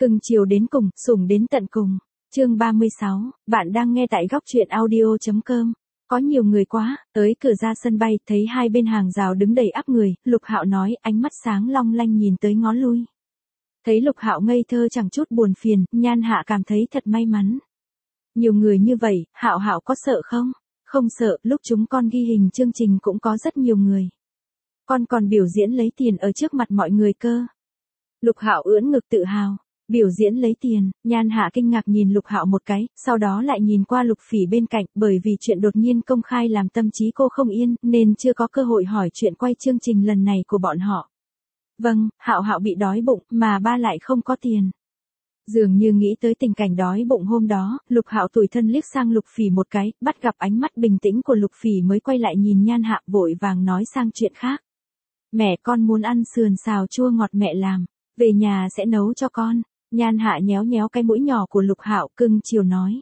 Cưng chiều đến cùng, sủng đến tận cùng. Chương 36, bạn đang nghe tại góc truyện audio.com. Có nhiều người quá, tới cửa ra sân bay, thấy hai bên hàng rào đứng đầy ắp người, Lục Hạo nói, ánh mắt sáng long lanh nhìn tới ngó lui. Thấy Lục Hạo ngây thơ chẳng chút buồn phiền, Nhan Hạ cảm thấy thật may mắn. Nhiều người như vậy, Hạo Hạo có sợ không? Không sợ, lúc chúng con ghi hình chương trình cũng có rất nhiều người. Con còn biểu diễn lấy tiền ở trước mặt mọi người cơ. Lục Hạo ưỡn ngực tự hào. Biểu diễn lấy tiền, Nhan Hạ kinh ngạc nhìn Lục Hạo một cái, sau đó lại nhìn qua Lục Phỉ bên cạnh, bởi vì chuyện đột nhiên công khai làm tâm trí cô không yên, nên chưa có cơ hội hỏi chuyện quay chương trình lần này của bọn họ. Vâng, Hạo Hạo bị đói bụng, mà ba lại không có tiền. Dường như nghĩ tới tình cảnh đói bụng hôm đó, Lục Hạo tủi thân liếc sang Lục Phỉ một cái, bắt gặp ánh mắt bình tĩnh của Lục Phỉ mới quay lại nhìn Nhan Hạ, vội vàng nói sang chuyện khác. Mẹ con muốn ăn sườn xào chua ngọt mẹ làm, về nhà sẽ nấu cho con. Nhan Hạ nhéo nhéo cái mũi nhỏ của Lục Hạo, cưng chiều nói.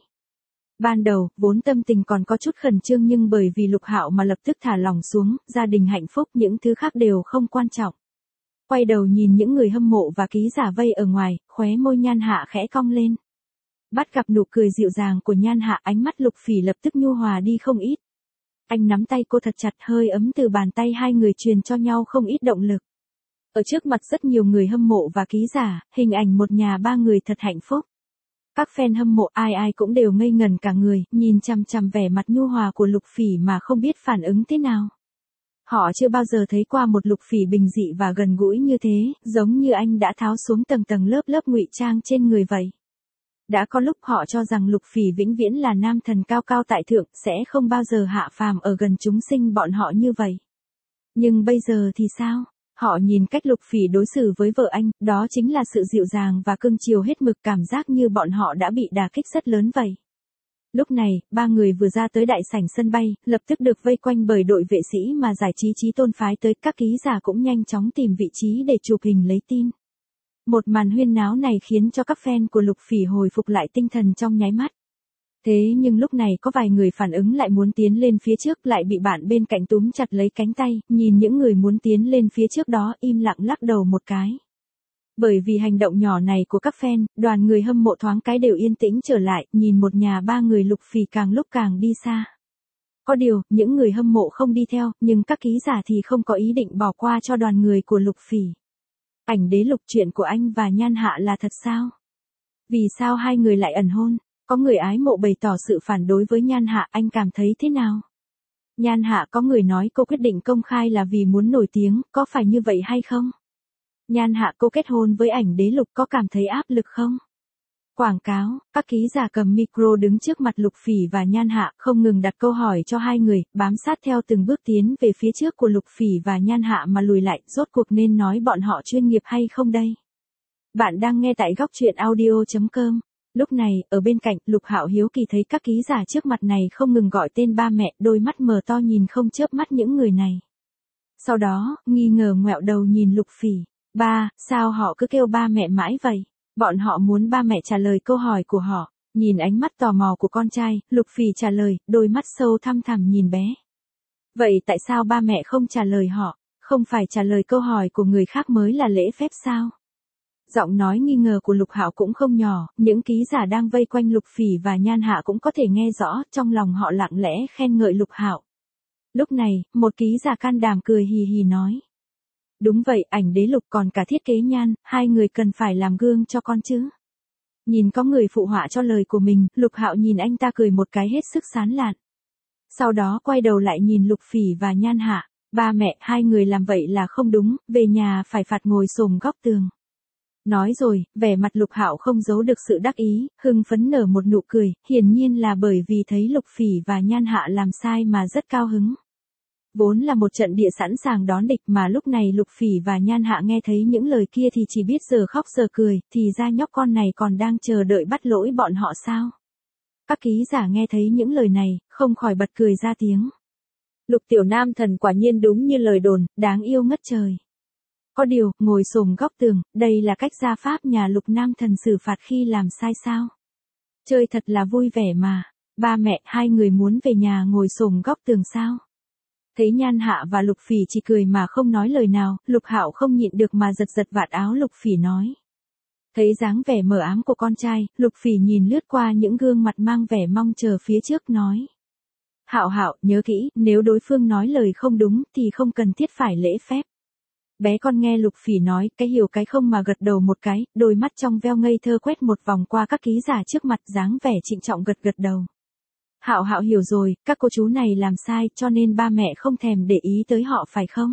Ban đầu, vốn tâm tình còn có chút khẩn trương nhưng bởi vì Lục Hạo mà lập tức thả lỏng xuống, gia đình hạnh phúc, những thứ khác đều không quan trọng. Quay đầu nhìn những người hâm mộ và ký giả vây ở ngoài, khóe môi Nhan Hạ khẽ cong lên. Bắt gặp nụ cười dịu dàng của Nhan Hạ, ánh mắt Lục Phỉ lập tức nhu hòa đi không ít. Anh nắm tay cô thật chặt, hơi ấm từ bàn tay hai người truyền cho nhau không ít động lực. Ở trước mặt rất nhiều người hâm mộ và ký giả, hình ảnh một nhà ba người thật hạnh phúc. Các fan hâm mộ ai ai cũng đều ngây ngẩn cả người, nhìn chằm chằm vẻ mặt nhu hòa của Lục Phỉ mà không biết phản ứng thế nào. Họ chưa bao giờ thấy qua một Lục Phỉ bình dị và gần gũi như thế, giống như anh đã tháo xuống tầng tầng lớp lớp ngụy trang trên người vậy. Đã có lúc họ cho rằng Lục Phỉ vĩnh viễn là nam thần cao cao tại thượng, sẽ không bao giờ hạ phàm ở gần chúng sinh bọn họ như vậy. Nhưng bây giờ thì sao? Họ nhìn cách Lục Phỉ đối xử với vợ anh, đó chính là sự dịu dàng và cưng chiều hết mực, cảm giác như bọn họ đã bị đả kích rất lớn vậy. Lúc này, ba người vừa ra tới đại sảnh sân bay, lập tức được vây quanh bởi đội vệ sĩ mà giải trí Chí Tôn phái tới, các ký giả cũng nhanh chóng tìm vị trí để chụp hình lấy tin. Một màn huyên náo này khiến cho các fan của Lục Phỉ hồi phục lại tinh thần trong nháy mắt. Thế nhưng lúc này có vài người phản ứng lại muốn tiến lên phía trước, lại bị bạn bên cạnh túm chặt lấy cánh tay, nhìn những người muốn tiến lên phía trước đó im lặng lắc đầu một cái. Bởi vì hành động nhỏ này của các fan, đoàn người hâm mộ thoáng cái đều yên tĩnh trở lại, nhìn một nhà ba người Lục Phỉ càng lúc càng đi xa. Có điều, những người hâm mộ không đi theo, nhưng các ký giả thì không có ý định bỏ qua cho đoàn người của Lục Phỉ. Ảnh đế Lục, chuyện của anh và Nhan Hạ là thật sao? Vì sao hai người lại ẩn hôn? Có người ái mộ bày tỏ sự phản đối với Nhan Hạ, anh cảm thấy thế nào? Nhan Hạ có người nói cô quyết định công khai là vì muốn nổi tiếng, có phải như vậy hay không? Nhan Hạ cô kết hôn với ảnh đế Lục có cảm thấy áp lực không? Quảng cáo, các ký giả cầm micro đứng trước mặt Lục Phỉ và Nhan Hạ không ngừng đặt câu hỏi cho hai người, bám sát theo từng bước tiến về phía trước của Lục Phỉ và Nhan Hạ mà lùi lại, rốt cuộc nên nói bọn họ chuyên nghiệp hay không đây? Bạn đang nghe tại góc truyện audio.com. Lúc này, ở bên cạnh, Lục Hạo hiếu kỳ thấy các ký giả trước mặt này không ngừng gọi tên ba mẹ, đôi mắt mở to nhìn không chớp mắt những người này. Sau đó, nghi ngờ ngoẹo đầu nhìn Lục Phỉ. Ba, sao họ cứ kêu ba mẹ mãi vậy? Bọn họ muốn ba mẹ trả lời câu hỏi của họ. Nhìn ánh mắt tò mò của con trai, Lục Phỉ trả lời, đôi mắt sâu thăm thẳm nhìn bé. Vậy tại sao ba mẹ không trả lời họ? Không phải trả lời câu hỏi của người khác mới là lễ phép sao? Giọng nói nghi ngờ của Lục Hạo cũng không nhỏ, những ký giả đang vây quanh Lục Phỉ và Nhan Hạ cũng có thể nghe rõ, trong lòng họ lặng lẽ khen ngợi Lục Hạo. Lúc này, một ký giả can đảm cười hì hì nói. Đúng vậy, ảnh đế Lục còn cả thiết kế Nhan, hai người cần phải làm gương cho con chứ. Nhìn có người phụ họa cho lời của mình, Lục Hạo nhìn anh ta cười một cái hết sức sán lạn. Sau đó quay đầu lại nhìn Lục Phỉ và Nhan Hạ, ba mẹ, hai người làm vậy là không đúng, về nhà phải phạt ngồi xổm góc tường. Nói rồi, vẻ mặt Lục Hạo không giấu được sự đắc ý, hưng phấn nở một nụ cười, hiển nhiên là bởi vì thấy Lục Phỉ và Nhan Hạ làm sai mà rất cao hứng. Vốn là một trận địa sẵn sàng đón địch mà lúc này Lục Phỉ và Nhan Hạ nghe thấy những lời kia thì chỉ biết giờ khóc giờ cười, thì ra nhóc con này còn đang chờ đợi bắt lỗi bọn họ sao? Các ký giả nghe thấy những lời này, không khỏi bật cười ra tiếng. Lục tiểu nam thần quả nhiên đúng như lời đồn, đáng yêu ngất trời. Có điều, ngồi xổm góc tường, đây là cách gia pháp nhà Lục nam thần xử phạt khi làm sai sao? Chơi thật là vui vẻ mà. Ba mẹ, hai người muốn về nhà ngồi xổm góc tường sao? Thấy Nhan Hạ và Lục Phỉ chỉ cười mà không nói lời nào, Lục Hạo không nhịn được mà giật giật vạt áo Lục Phỉ nói. Thấy dáng vẻ mờ ám của con trai, Lục Phỉ nhìn lướt qua những gương mặt mang vẻ mong chờ phía trước nói. Hạo Hạo, nhớ kỹ, nếu đối phương nói lời không đúng thì không cần thiết phải lễ phép. Bé con nghe Lục Phỉ nói, cái hiểu cái không mà gật đầu một cái, đôi mắt trong veo ngây thơ quét một vòng qua các ký giả trước mặt, dáng vẻ trịnh trọng gật gật đầu. Hạo Hạo hiểu rồi, các cô chú này làm sai cho nên ba mẹ không thèm để ý tới họ phải không?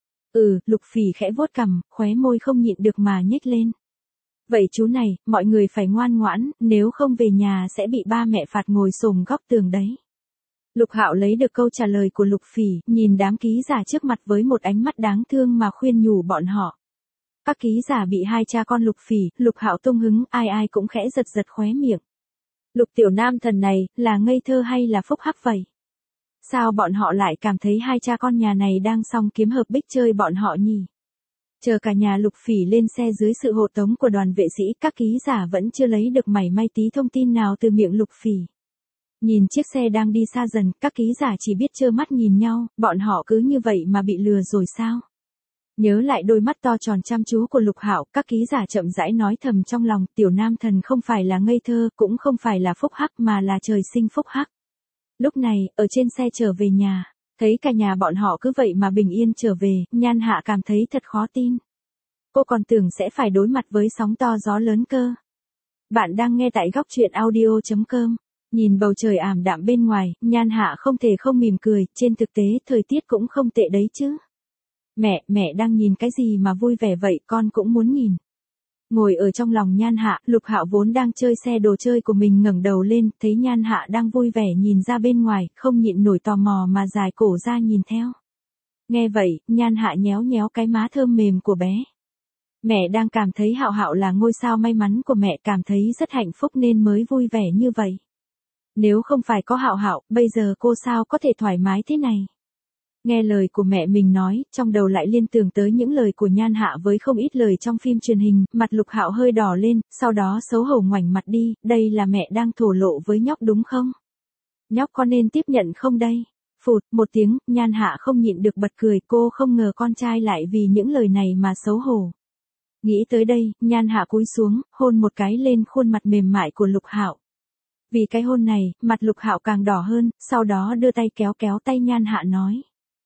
Lục Phỉ khẽ vuốt cằm, khóe môi không nhịn được mà nhếch lên. Vậy chú này, mọi người phải ngoan ngoãn, nếu không về nhà sẽ bị ba mẹ phạt ngồi xổm góc tường đấy. Lục Hạo lấy được câu trả lời của Lục Phỉ, nhìn đám ký giả trước mặt với một ánh mắt đáng thương mà khuyên nhủ bọn họ. Các ký giả bị hai cha con Lục Phỉ, Lục Hạo tung hứng, ai ai cũng khẽ giật giật khóe miệng. Lục tiểu nam thần này, là ngây thơ hay là phúc hắc vậy? Sao bọn họ lại cảm thấy hai cha con nhà này đang song kiếm hợp bích chơi bọn họ nhỉ? Chờ cả nhà Lục Phỉ lên xe dưới sự hộ tống của đoàn vệ sĩ, các ký giả vẫn chưa lấy được mảy may tí thông tin nào từ miệng Lục Phỉ. Nhìn chiếc xe đang đi xa dần, các ký giả chỉ biết trơ mắt nhìn nhau, bọn họ cứ như vậy mà bị lừa rồi sao? Nhớ lại đôi mắt to tròn chăm chú của Lục Hạo, các ký giả chậm rãi nói thầm trong lòng, tiểu nam thần không phải là ngây thơ, cũng không phải là phúc hắc mà là trời sinh phúc hắc. Lúc này, ở trên xe trở về nhà, thấy cả nhà bọn họ cứ vậy mà bình yên trở về, Nhan Hạ cảm thấy thật khó tin. Cô còn tưởng sẽ phải đối mặt với sóng to gió lớn cơ. Bạn đang nghe tại góc truyện audio.com. Nhìn bầu trời ảm đạm bên ngoài, Nhan Hạ không thể không mỉm cười, trên thực tế thời tiết cũng không tệ đấy chứ. Mẹ đang nhìn cái gì mà vui vẻ vậy, con cũng muốn nhìn. Ngồi ở trong lòng Nhan Hạ, Lục Hạo vốn đang chơi xe đồ chơi của mình ngẩng đầu lên, thấy Nhan Hạ đang vui vẻ nhìn ra bên ngoài, không nhịn nổi tò mò mà dài cổ ra nhìn theo. Nghe vậy, Nhan Hạ nhéo nhéo cái má thơm mềm của bé. Mẹ đang cảm thấy Hạo Hạo là ngôi sao may mắn của mẹ, cảm thấy rất hạnh phúc nên mới vui vẻ như vậy. Nếu không phải có Hạo Hạo, bây giờ cô sao có thể thoải mái thế này? Nghe lời của mẹ mình nói, trong đầu lại liên tưởng tới những lời của Nhan Hạ với không ít lời trong phim truyền hình, mặt Lục Hạo hơi đỏ lên, sau đó xấu hổ ngoảnh mặt đi, đây là mẹ đang thổ lộ với nhóc đúng không? Nhóc có nên tiếp nhận không đây? Phụt, một tiếng, Nhan Hạ không nhịn được bật cười, cô không ngờ con trai lại vì những lời này mà xấu hổ. Nghĩ tới đây, Nhan Hạ cúi xuống, hôn một cái lên khuôn mặt mềm mại của Lục Hạo. Vì cái hôn này, mặt Lục Hạo càng đỏ hơn, sau đó đưa tay kéo kéo tay Nhan Hạ nói.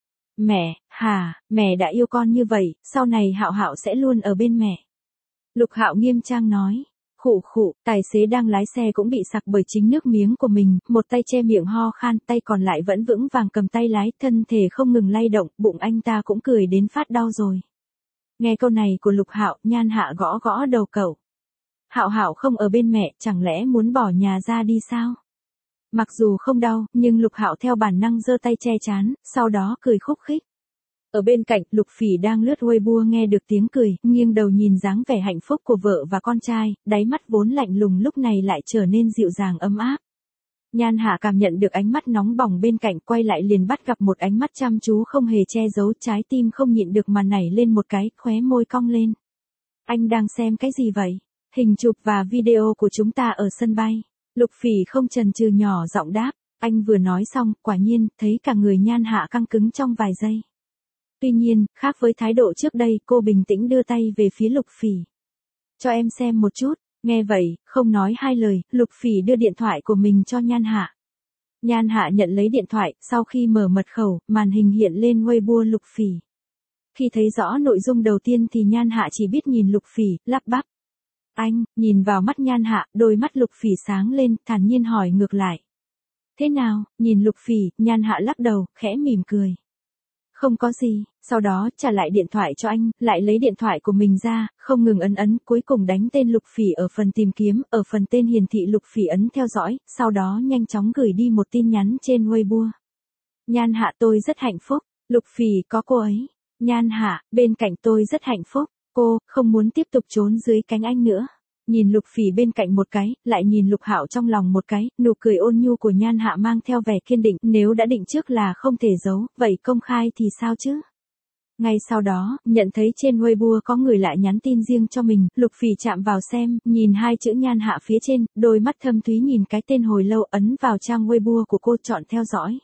Mẹ đã yêu con như vậy, sau này Hạo Hạo sẽ luôn ở bên mẹ. Lục Hạo nghiêm trang nói. Khụ, tài xế đang lái xe cũng bị sặc bởi chính nước miếng của mình, một tay che miệng ho khan, tay còn lại vẫn vững vàng cầm tay lái, thân thể không ngừng lay động, bụng anh ta cũng cười đến phát đau rồi. Nghe câu này của Lục Hạo, Nhan Hạ gõ gõ đầu cậu. Hạo Hạo không ở bên mẹ, chẳng lẽ muốn bỏ nhà ra đi sao? Mặc dù không đau, nhưng Lục Hạo theo bản năng giơ tay che trán, sau đó cười khúc khích. Ở bên cạnh, Lục Phỉ đang lướt Weibo nghe được tiếng cười, nghiêng đầu nhìn dáng vẻ hạnh phúc của vợ và con trai, đáy mắt vốn lạnh lùng lúc này lại trở nên dịu dàng ấm áp. Nhan Hạ cảm nhận được ánh mắt nóng bỏng bên cạnh, quay lại liền bắt gặp một ánh mắt chăm chú không hề che giấu, trái tim không nhịn được mà nảy lên một cái, khóe môi cong lên. Anh đang xem cái gì vậy? Hình chụp và video của chúng ta ở sân bay. Lục Phỉ không chần chừ nhỏ giọng đáp, anh vừa nói xong, quả nhiên, thấy cả người Nhan Hạ căng cứng trong vài giây. Tuy nhiên, khác với thái độ trước đây, cô bình tĩnh đưa tay về phía Lục Phỉ. Cho em xem một chút, nghe vậy, không nói hai lời, Lục Phỉ đưa điện thoại của mình cho Nhan Hạ. Nhan Hạ nhận lấy điện thoại, sau khi mở mật khẩu, màn hình hiện lên Weibo Lục Phỉ. Khi thấy rõ nội dung đầu tiên thì Nhan Hạ chỉ biết nhìn Lục Phỉ, lắp bắp. Anh, nhìn vào mắt Nhan Hạ, đôi mắt Lục Phỉ sáng lên, thản nhiên hỏi ngược lại. Thế nào, nhìn Lục Phỉ, Nhan Hạ lắc đầu, khẽ mỉm cười. Không có gì, sau đó trả lại điện thoại cho anh, lại lấy điện thoại của mình ra, không ngừng ấn, cuối cùng đánh tên Lục Phỉ ở phần tìm kiếm, ở phần tên hiển thị Lục Phỉ ấn theo dõi, sau đó nhanh chóng gửi đi một tin nhắn trên Weibo. Nhan Hạ tôi rất hạnh phúc, Lục Phỉ có cô ấy. Nhan Hạ, bên cạnh tôi rất hạnh phúc, cô, không muốn tiếp tục trốn dưới cánh anh nữa. Nhìn Lục Phỉ bên cạnh một cái, lại nhìn Lục Hạo trong lòng một cái, nụ cười ôn nhu của Nhan Hạ mang theo vẻ kiên định, nếu đã định trước là không thể giấu, vậy công khai thì sao chứ? Ngay sau đó, nhận thấy trên Weibo có người lại nhắn tin riêng cho mình, Lục Phỉ chạm vào xem, nhìn hai chữ Nhan Hạ phía trên, đôi mắt thâm thúy nhìn cái tên hồi lâu, ấn vào trang Weibo của cô, chọn theo dõi.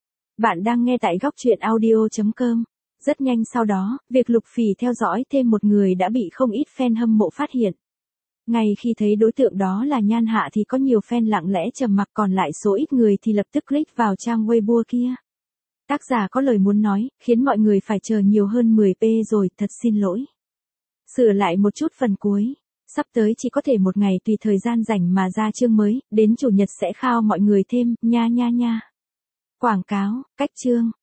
Bạn đang nghe tại góc truyện audio.com. Rất nhanh sau đó, việc Lục Phỉ theo dõi thêm một người đã bị không ít fan hâm mộ phát hiện. Ngay khi thấy đối tượng đó là Nhan Hạ thì có nhiều fan lặng lẽ trầm mặc, còn lại số ít người thì lập tức click vào trang Weibo kia. Tác giả có lời muốn nói, khiến mọi người phải chờ nhiều hơn 10p rồi, thật xin lỗi. Sửa lại một chút phần cuối. Sắp tới chỉ có thể một ngày tùy thời gian rảnh mà ra chương mới, đến chủ nhật sẽ khao mọi người thêm, nha nha nha. Quảng cáo, cách chương.